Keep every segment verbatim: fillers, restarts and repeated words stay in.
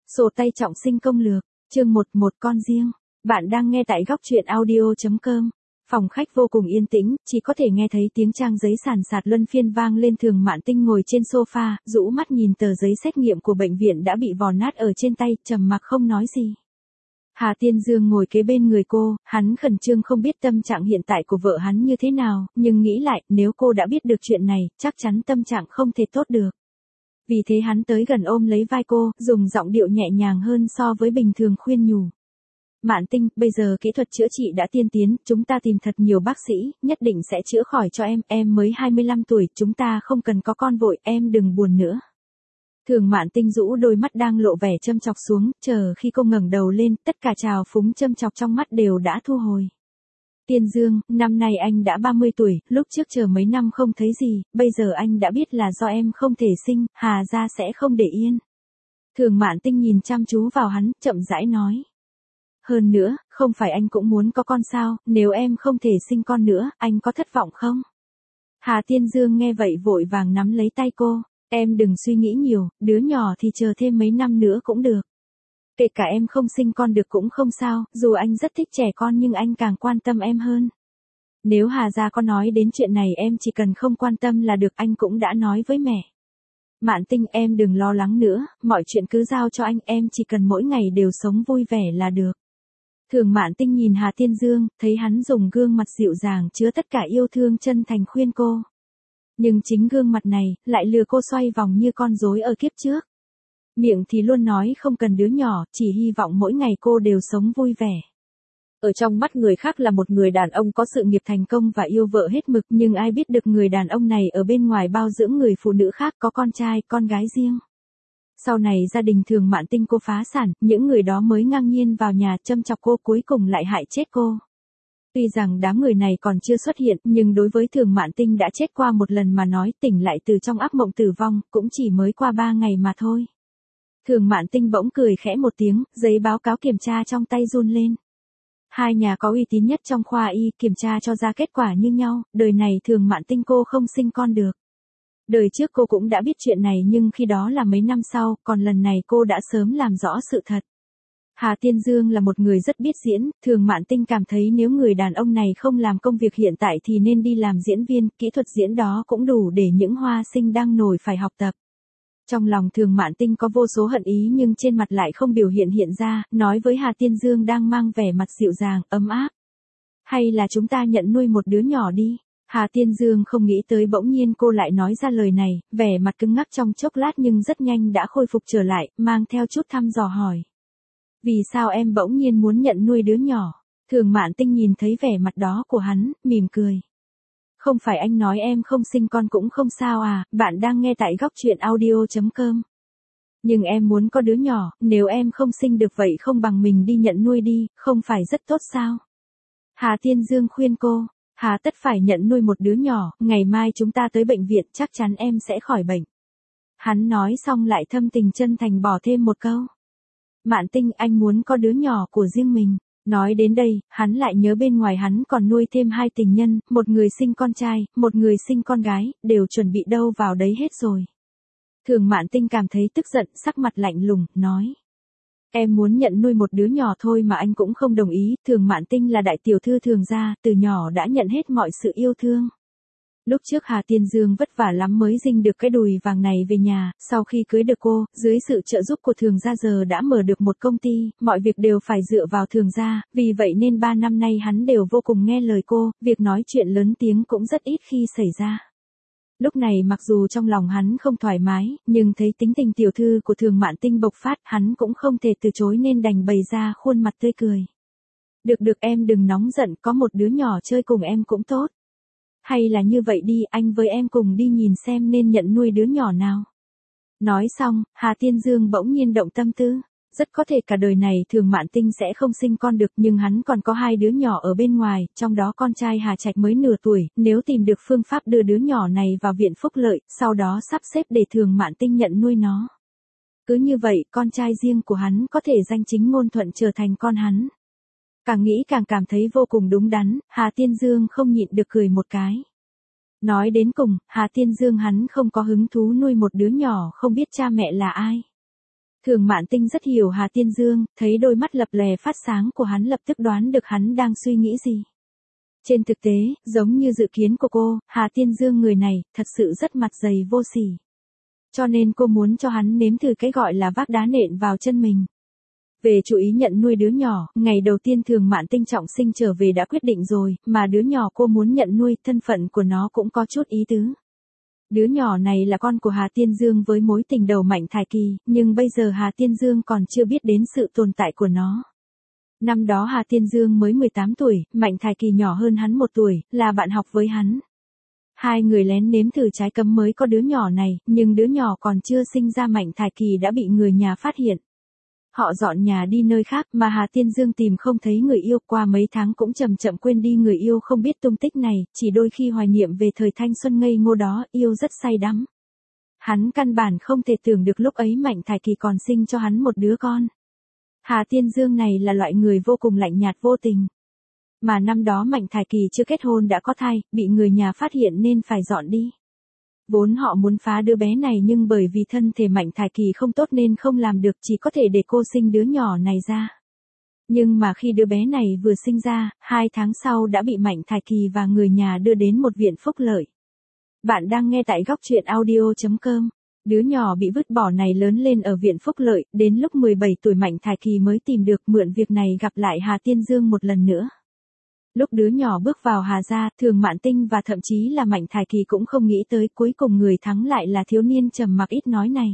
Sổ tay trọng sinh công lược, chương một, một con riêng. Bạn đang nghe tại góc truyện audio chấm com. Phòng khách vô cùng yên tĩnh, chỉ có thể nghe thấy tiếng trang giấy sàn sạt luân phiên vang lên. Thường Mạn Tinh ngồi trên sofa, rũ mắt nhìn tờ giấy xét nghiệm của bệnh viện đã bị vò nát ở trên tay, trầm mặc không nói gì. Hà Tiên Dương ngồi kế bên người cô, hắn khẩn trương không biết tâm trạng hiện tại của vợ hắn như thế nào, nhưng nghĩ lại, nếu cô đã biết được chuyện này, chắc chắn tâm trạng không thể tốt được. Vì thế hắn tới gần ôm lấy vai cô, dùng giọng điệu nhẹ nhàng hơn so với bình thường khuyên nhủ. Mạn Tinh, bây giờ kỹ thuật chữa trị đã tiên tiến, chúng ta tìm thật nhiều bác sĩ, nhất định sẽ chữa khỏi cho em, em mới hai mươi lăm tuổi, chúng ta không cần có con vội, em đừng buồn nữa. Thường Mạn Tinh rũ đôi mắt đang lộ vẻ châm chọc xuống, chờ khi cô ngẩng đầu lên, tất cả trào phúng châm chọc trong mắt đều đã thu hồi. Tiên Dương, năm nay anh đã ba mươi tuổi, lúc trước chờ mấy năm không thấy gì, bây giờ anh đã biết là do em không thể sinh, Hà gia sẽ không để yên. Thường Mạn Tinh nhìn chăm chú vào hắn, chậm rãi nói. Hơn nữa, không phải anh cũng muốn có con sao, nếu em không thể sinh con nữa, anh có thất vọng không? Hà Tiên Dương nghe vậy vội vàng nắm lấy tay cô, em đừng suy nghĩ nhiều, đứa nhỏ thì chờ thêm mấy năm nữa cũng được. Kể cả em không sinh con được cũng không sao, dù anh rất thích trẻ con nhưng anh càng quan tâm em hơn. Nếu Hà gia có nói đến chuyện này em chỉ cần không quan tâm là được, anh cũng đã nói với mẹ. Mạn Tinh, em đừng lo lắng nữa, mọi chuyện cứ giao cho anh, em chỉ cần mỗi ngày đều sống vui vẻ là được. Thường Mạn Tinh nhìn Hà Tiên Dương, thấy hắn dùng gương mặt dịu dàng chứa tất cả yêu thương chân thành khuyên cô. Nhưng chính gương mặt này, lại lừa cô xoay vòng như con rối ở kiếp trước. Miệng thì luôn nói không cần đứa nhỏ, chỉ hy vọng mỗi ngày cô đều sống vui vẻ. Ở trong mắt người khác là một người đàn ông có sự nghiệp thành công và yêu vợ hết mực, nhưng ai biết được người đàn ông này ở bên ngoài bao dưỡng người phụ nữ khác, có con trai, con gái riêng. Sau này gia đình Thường Mạn Tinh cô phá sản, những người đó mới ngang nhiên vào nhà châm chọc cô, cuối cùng lại hại chết cô. Tuy rằng đám người này còn chưa xuất hiện, nhưng đối với Thường Mạn Tinh đã chết qua một lần mà nói, tỉnh lại từ trong ác mộng tử vong, cũng chỉ mới qua ba ngày mà thôi. Thường Mạn Tinh bỗng cười khẽ một tiếng, giấy báo cáo kiểm tra trong tay run lên. Hai nhà có uy tín nhất trong khoa y, kiểm tra cho ra kết quả như nhau, đời này Thường Mạn Tinh cô không sinh con được. Đời trước cô cũng đã biết chuyện này nhưng khi đó là mấy năm sau, còn lần này cô đã sớm làm rõ sự thật. Hà Tiên Dương là một người rất biết diễn, Thường Mạn Tinh cảm thấy nếu người đàn ông này không làm công việc hiện tại thì nên đi làm diễn viên, kỹ thuật diễn đó cũng đủ để những hoa sinh đang nổi phải học tập. Trong lòng Thường Mạn Tinh có vô số hận ý nhưng trên mặt lại không biểu hiện hiện ra, nói với Hà Tiên Dương đang mang vẻ mặt dịu dàng, ấm áp. Hay là chúng ta nhận nuôi một đứa nhỏ đi. Hà Tiên Dương không nghĩ tới bỗng nhiên cô lại nói ra lời này, vẻ mặt cứng ngắc trong chốc lát nhưng rất nhanh đã khôi phục trở lại, mang theo chút thăm dò hỏi. Vì sao em bỗng nhiên muốn nhận nuôi đứa nhỏ? Thường Mạn Tinh nhìn thấy vẻ mặt đó của hắn, mỉm cười. Không phải anh nói em không sinh con cũng không sao à, bạn đang nghe tại góc truyện audio chấm com. Nhưng em muốn có đứa nhỏ, nếu em không sinh được vậy không bằng mình đi nhận nuôi đi, không phải rất tốt sao? Hà Tiên Dương khuyên cô. Hà tất phải nhận nuôi một đứa nhỏ, ngày mai chúng ta tới bệnh viện chắc chắn em sẽ khỏi bệnh. Hắn nói xong lại thâm tình chân thành bỏ thêm một câu. Mạn Tinh, anh muốn có đứa nhỏ của riêng mình. Nói đến đây, hắn lại nhớ bên ngoài hắn còn nuôi thêm hai tình nhân, một người sinh con trai, một người sinh con gái, đều chuẩn bị đâu vào đấy hết rồi. Thường Mạn Tinh cảm thấy tức giận, sắc mặt lạnh lùng, nói. Em muốn nhận nuôi một đứa nhỏ thôi mà anh cũng không đồng ý, Thường Mạn Tinh là đại tiểu thư Thường gia, từ nhỏ đã nhận hết mọi sự yêu thương. Lúc trước Hà Tiên Dương vất vả lắm mới dinh được cái đùi vàng này về nhà, sau khi cưới được cô, dưới sự trợ giúp của Thường gia giờ đã mở được một công ty, mọi việc đều phải dựa vào Thường gia, vì vậy nên ba năm nay hắn đều vô cùng nghe lời cô, việc nói chuyện lớn tiếng cũng rất ít khi xảy ra. Lúc này mặc dù trong lòng hắn không thoải mái, nhưng thấy tính tình tiểu thư của Thường Mạn Tinh bộc phát, hắn cũng không thể từ chối nên đành bày ra khuôn mặt tươi cười. Được được, em đừng nóng giận, có một đứa nhỏ chơi cùng em cũng tốt. Hay là như vậy đi, anh với em cùng đi nhìn xem nên nhận nuôi đứa nhỏ nào. Nói xong, Hà Tiên Dương bỗng nhiên động tâm tư. Rất có thể cả đời này Thường Mạn Tinh sẽ không sinh con được, nhưng hắn còn có hai đứa nhỏ ở bên ngoài, trong đó con trai Hà Trạch mới nửa tuổi, nếu tìm được phương pháp đưa đứa nhỏ này vào viện phúc lợi, sau đó sắp xếp để Thường Mạn Tinh nhận nuôi nó. Cứ như vậy, con trai riêng của hắn có thể danh chính ngôn thuận trở thành con hắn. Càng nghĩ càng cảm thấy vô cùng đúng đắn, Hà Tiên Dương không nhịn được cười một cái. Nói đến cùng, Hà Tiên Dương hắn không có hứng thú nuôi một đứa nhỏ không biết cha mẹ là ai. Thường Mạn Tinh rất hiểu Hà Tiên Dương, thấy đôi mắt lập lè phát sáng của hắn lập tức đoán được hắn đang suy nghĩ gì. Trên thực tế, giống như dự kiến của cô, Hà Tiên Dương người này, thật sự rất mặt dày vô sỉ. Cho nên cô muốn cho hắn nếm thử cái gọi là vác đá nện vào chân mình. Về chủ ý nhận nuôi đứa nhỏ, ngày đầu tiên Thường Mạn Tinh trọng sinh trở về đã quyết định rồi, mà đứa nhỏ cô muốn nhận nuôi, thân phận của nó cũng có chút ý tứ. Đứa nhỏ này là con của Hà Tiên Dương với mối tình đầu Mạnh Thải Kỳ, nhưng bây giờ Hà Tiên Dương còn chưa biết đến sự tồn tại của nó. Năm đó Hà Tiên Dương mới mười tám tuổi, Mạnh Thải Kỳ nhỏ hơn hắn một tuổi, là bạn học với hắn. Hai người lén nếm thử trái cấm mới có đứa nhỏ này, nhưng đứa nhỏ còn chưa sinh ra Mạnh Thải Kỳ đã bị người nhà phát hiện. Họ dọn nhà đi nơi khác mà Hà Tiên Dương tìm không thấy người yêu, qua mấy tháng cũng chậm chậm quên đi người yêu không biết tung tích này, chỉ đôi khi hoài niệm về thời thanh xuân ngây ngô đó, yêu rất say đắm. Hắn căn bản không thể tưởng được lúc ấy Mạnh Thải Kỳ còn sinh cho hắn một đứa con. Hà Tiên Dương này là loại người vô cùng lạnh nhạt vô tình. Mà năm đó Mạnh Thải Kỳ chưa kết hôn đã có thai, bị người nhà phát hiện nên phải dọn đi. Vốn họ muốn phá đứa bé này nhưng bởi vì thân thể Mạnh Thải Kỳ không tốt nên không làm được, chỉ có thể để cô sinh đứa nhỏ này ra. Nhưng mà khi đứa bé này vừa sinh ra, hai tháng sau đã bị Mạnh Thải Kỳ và người nhà đưa đến một viện phúc lợi. Bạn đang nghe tại góc truyện audio chấm com. Đứa nhỏ bị vứt bỏ này lớn lên ở viện phúc lợi, đến lúc mười bảy tuổi Mạnh Thải Kỳ mới tìm được mượn việc này gặp lại Hà Tiên Dương một lần nữa. Lúc đứa nhỏ bước vào Hà gia, Thường Mạn Tinh và thậm chí là Mạnh Thải Kỳ cũng không nghĩ tới cuối cùng người thắng lại là thiếu niên trầm mặc ít nói này.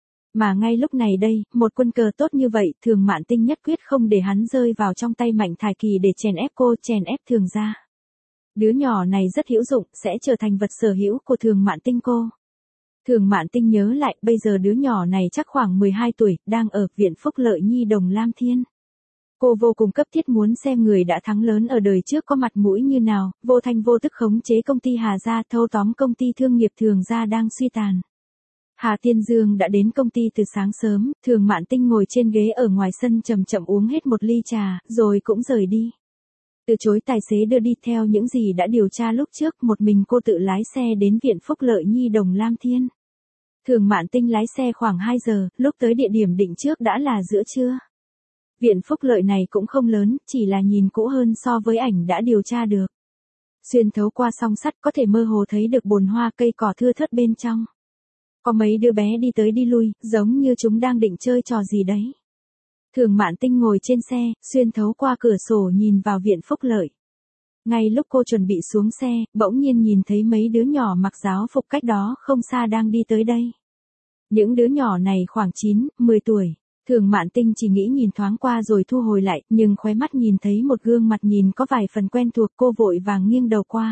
Mà ngay lúc này đây, một quân cờ tốt như vậy, Thường Mạn Tinh nhất quyết không để hắn rơi vào trong tay Mạnh Thải Kỳ để chèn ép cô, chèn ép Thường gia. Đứa nhỏ này rất hữu dụng, sẽ trở thành vật sở hữu của Thường Mạn Tinh cô. Thường Mạn Tinh nhớ lại, bây giờ đứa nhỏ này chắc khoảng mười hai tuổi, đang ở viện phúc lợi nhi đồng Lam Thiên. Cô vô cùng cấp thiết muốn xem người đã thắng lớn ở đời trước có mặt mũi như nào, vô thanh vô tức khống chế công ty Hà gia, thâu tóm công ty thương nghiệp Thường gia đang suy tàn. Hà Tiên Dương đã đến công ty từ sáng sớm, Thường Mạn Tinh ngồi trên ghế ở ngoài sân chậm chậm uống hết một ly trà, rồi cũng rời đi. Từ chối tài xế đưa đi theo những gì đã điều tra lúc trước, một mình cô tự lái xe đến viện phúc lợi nhi đồng Lam Thiên. Thường Mạn Tinh lái xe khoảng hai giờ, lúc tới địa điểm định trước đã là giữa trưa. Viện phúc lợi này cũng không lớn, chỉ là nhìn cũ hơn so với ảnh đã điều tra được. Xuyên thấu qua song sắt có thể mơ hồ thấy được bồn hoa cây cỏ thưa thớt bên trong. Có mấy đứa bé đi tới đi lui, giống như chúng đang định chơi trò gì đấy. Thường Mạn Tinh ngồi trên xe, xuyên thấu qua cửa sổ nhìn vào viện phúc lợi. Ngay lúc cô chuẩn bị xuống xe, bỗng nhiên nhìn thấy mấy đứa nhỏ mặc giáo phục cách đó không xa đang đi tới đây. Những đứa nhỏ này khoảng chín, mười tuổi. Thường Mạn Tinh chỉ nghĩ nhìn thoáng qua rồi thu hồi lại, nhưng khóe mắt nhìn thấy một gương mặt nhìn có vài phần quen thuộc, cô vội vàng nghiêng đầu qua.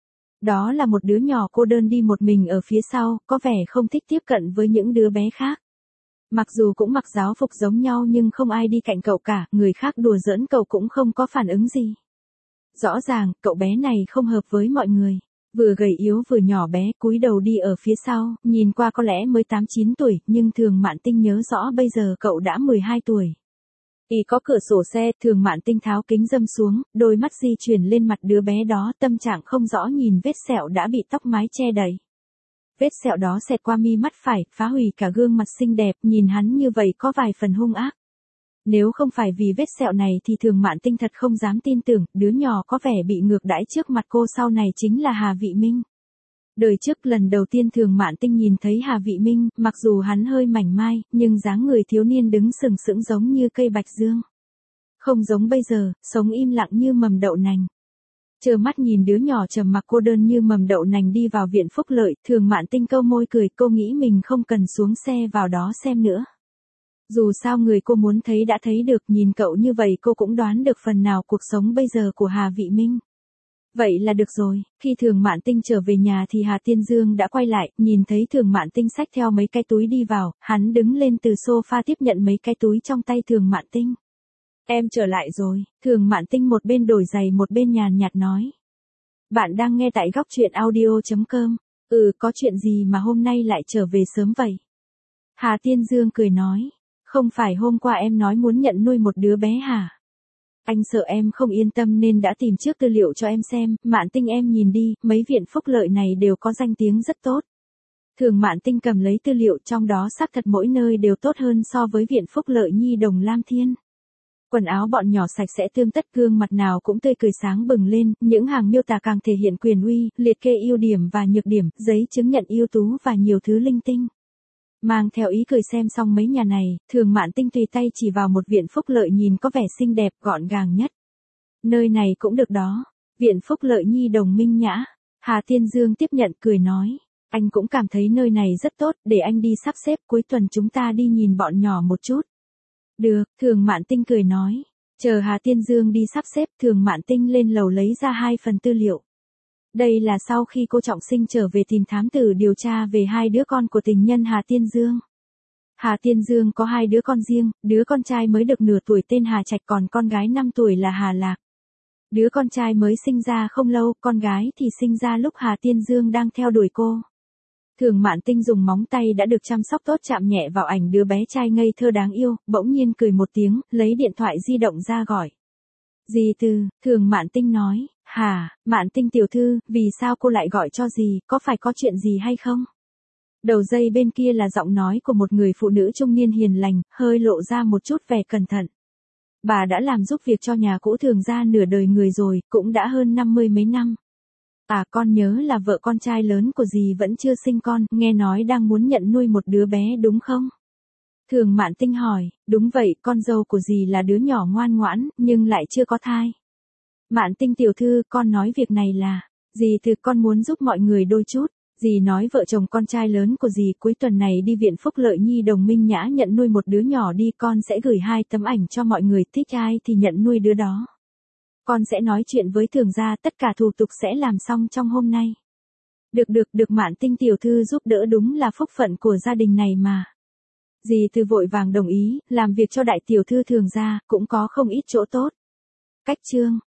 Đó là một đứa nhỏ cô đơn đi một mình ở phía sau, có vẻ không thích tiếp cận với những đứa bé khác. Mặc dù cũng mặc giáo phục giống nhau nhưng không ai đi cạnh cậu cả, người khác đùa giỡn cậu cũng không có phản ứng gì. Rõ ràng, cậu bé này không hợp với mọi người. Vừa gầy yếu vừa nhỏ bé, cúi đầu đi ở phía sau, nhìn qua có lẽ mới tám chín tuổi, nhưng Thường Mạn Tinh nhớ rõ bây giờ cậu đã mười hai tuổi. Y có cửa sổ xe, Thường Mạn Tinh tháo kính râm xuống, đôi mắt di chuyển lên mặt đứa bé đó, tâm trạng không rõ nhìn vết sẹo đã bị tóc mái che đậy. Vết sẹo đó xẹt qua mi mắt phải, phá hủy cả gương mặt xinh đẹp, nhìn hắn như vậy có vài phần hung ác. Nếu không phải vì vết sẹo này thì Thường Mạn Tinh thật không dám tin tưởng, đứa nhỏ có vẻ bị ngược đãi trước mặt cô sau này chính là Hà Vị Minh. Đời trước lần đầu tiên Thường Mạn Tinh nhìn thấy Hà Vị Minh, mặc dù hắn hơi mảnh mai, nhưng dáng người thiếu niên đứng sừng sững giống như cây bạch dương. Không giống bây giờ, sống im lặng như mầm đậu nành. Trơ mắt nhìn đứa nhỏ trầm mặc cô đơn như mầm đậu nành đi vào viện phúc lợi, Thường Mạn Tinh câu môi cười, cô nghĩ mình không cần xuống xe vào đó xem nữa. Dù sao người cô muốn thấy đã thấy được, nhìn cậu như vậy cô cũng đoán được phần nào cuộc sống bây giờ của Hà Vị Minh. Vậy là được rồi, khi Thường Mạn Tinh trở về nhà thì Hà Tiên Dương đã quay lại, nhìn thấy Thường Mạn Tinh xách theo mấy cái túi đi vào, hắn đứng lên từ sofa tiếp nhận mấy cái túi trong tay Thường Mạn Tinh. Em trở lại rồi, Thường Mạn Tinh một bên đổi giày một bên nhàn nhạt nói. Bạn đang nghe tại góc truyện audio chấm com. Ừ, có chuyện gì mà hôm nay lại trở về sớm vậy? Hà Tiên Dương cười nói. Không phải hôm qua em nói muốn nhận nuôi một đứa bé hả? Anh sợ em không yên tâm nên đã tìm trước tư liệu cho em xem, Mạn Tinh em nhìn đi, mấy viện phúc lợi này đều có danh tiếng rất tốt. Thường Mạn Tinh cầm lấy tư liệu, trong đó xác thật mỗi nơi đều tốt hơn so với Viện Phúc Lợi Nhi Đồng Lam Thiên. Quần áo bọn nhỏ sạch sẽ tươm tất, gương mặt nào cũng tươi cười sáng bừng lên, những hàng miêu tả càng thể hiện quyền uy, liệt kê ưu điểm và nhược điểm, giấy chứng nhận ưu tú và nhiều thứ linh tinh. Mang theo ý cười xem xong mấy nhà này, Thường Mạn Tinh tùy tay chỉ vào một Viện Phúc Lợi nhìn có vẻ xinh đẹp, gọn gàng nhất. Nơi này cũng được đó. Viện Phúc Lợi Nhi Đồng Minh Nhã. Hà Tiên Dương tiếp nhận cười nói. Anh cũng cảm thấy nơi này rất tốt, để anh đi sắp xếp, cuối tuần chúng ta đi nhìn bọn nhỏ một chút. Được, Thường Mạn Tinh cười nói. Chờ Hà Tiên Dương đi sắp xếp, Thường Mạn Tinh lên lầu lấy ra hai phần tư liệu. Đây là sau khi cô Trọng Sinh trở về tìm thám tử điều tra về hai đứa con của tình nhân Hà Tiên Dương. Hà Tiên Dương có hai đứa con riêng, đứa con trai mới được nửa tuổi tên Hà Trạch, còn con gái năm tuổi là Hà Lạc. Đứa con trai mới sinh ra không lâu, con gái thì sinh ra lúc Hà Tiên Dương đang theo đuổi cô. Thường Mạn Tinh dùng móng tay đã được chăm sóc tốt chạm nhẹ vào ảnh đứa bé trai ngây thơ đáng yêu, bỗng nhiên cười một tiếng, lấy điện thoại di động ra gọi. Dì Từ, Thường Mạn Tinh nói. Hả, Mạn Tinh tiểu thư, vì sao cô lại gọi cho dì, có phải có chuyện gì hay không? Đầu dây bên kia là giọng nói của một người phụ nữ trung niên hiền lành, hơi lộ ra một chút vẻ cẩn thận. Bà đã làm giúp việc cho nhà cũ Thường gia nửa đời người rồi, cũng đã hơn năm mươi mấy năm. À, con nhớ là vợ con trai lớn của dì vẫn chưa sinh con, nghe nói đang muốn nhận nuôi một đứa bé đúng không? Thường Mạn Tinh hỏi. Đúng vậy, con dâu của dì là đứa nhỏ ngoan ngoãn, nhưng lại chưa có thai. Mạn Tinh tiểu thư, con nói việc này là, dì Từ, con muốn giúp mọi người đôi chút. Dì nói vợ chồng con trai lớn của dì cuối tuần này đi Viện Phúc Lợi Nhi Đồng Minh Nhã nhận nuôi một đứa nhỏ đi, con sẽ gửi hai tấm ảnh cho mọi người, thích ai thì nhận nuôi đứa đó. Con sẽ nói chuyện với Thường gia, tất cả thủ tục sẽ làm xong trong hôm nay. Được được được, Mạn Tinh tiểu thư giúp đỡ đúng là phúc phận của gia đình này mà. Dì Từ vội vàng đồng ý, làm việc cho đại tiểu thư Thường gia cũng có không ít chỗ tốt. Cách chương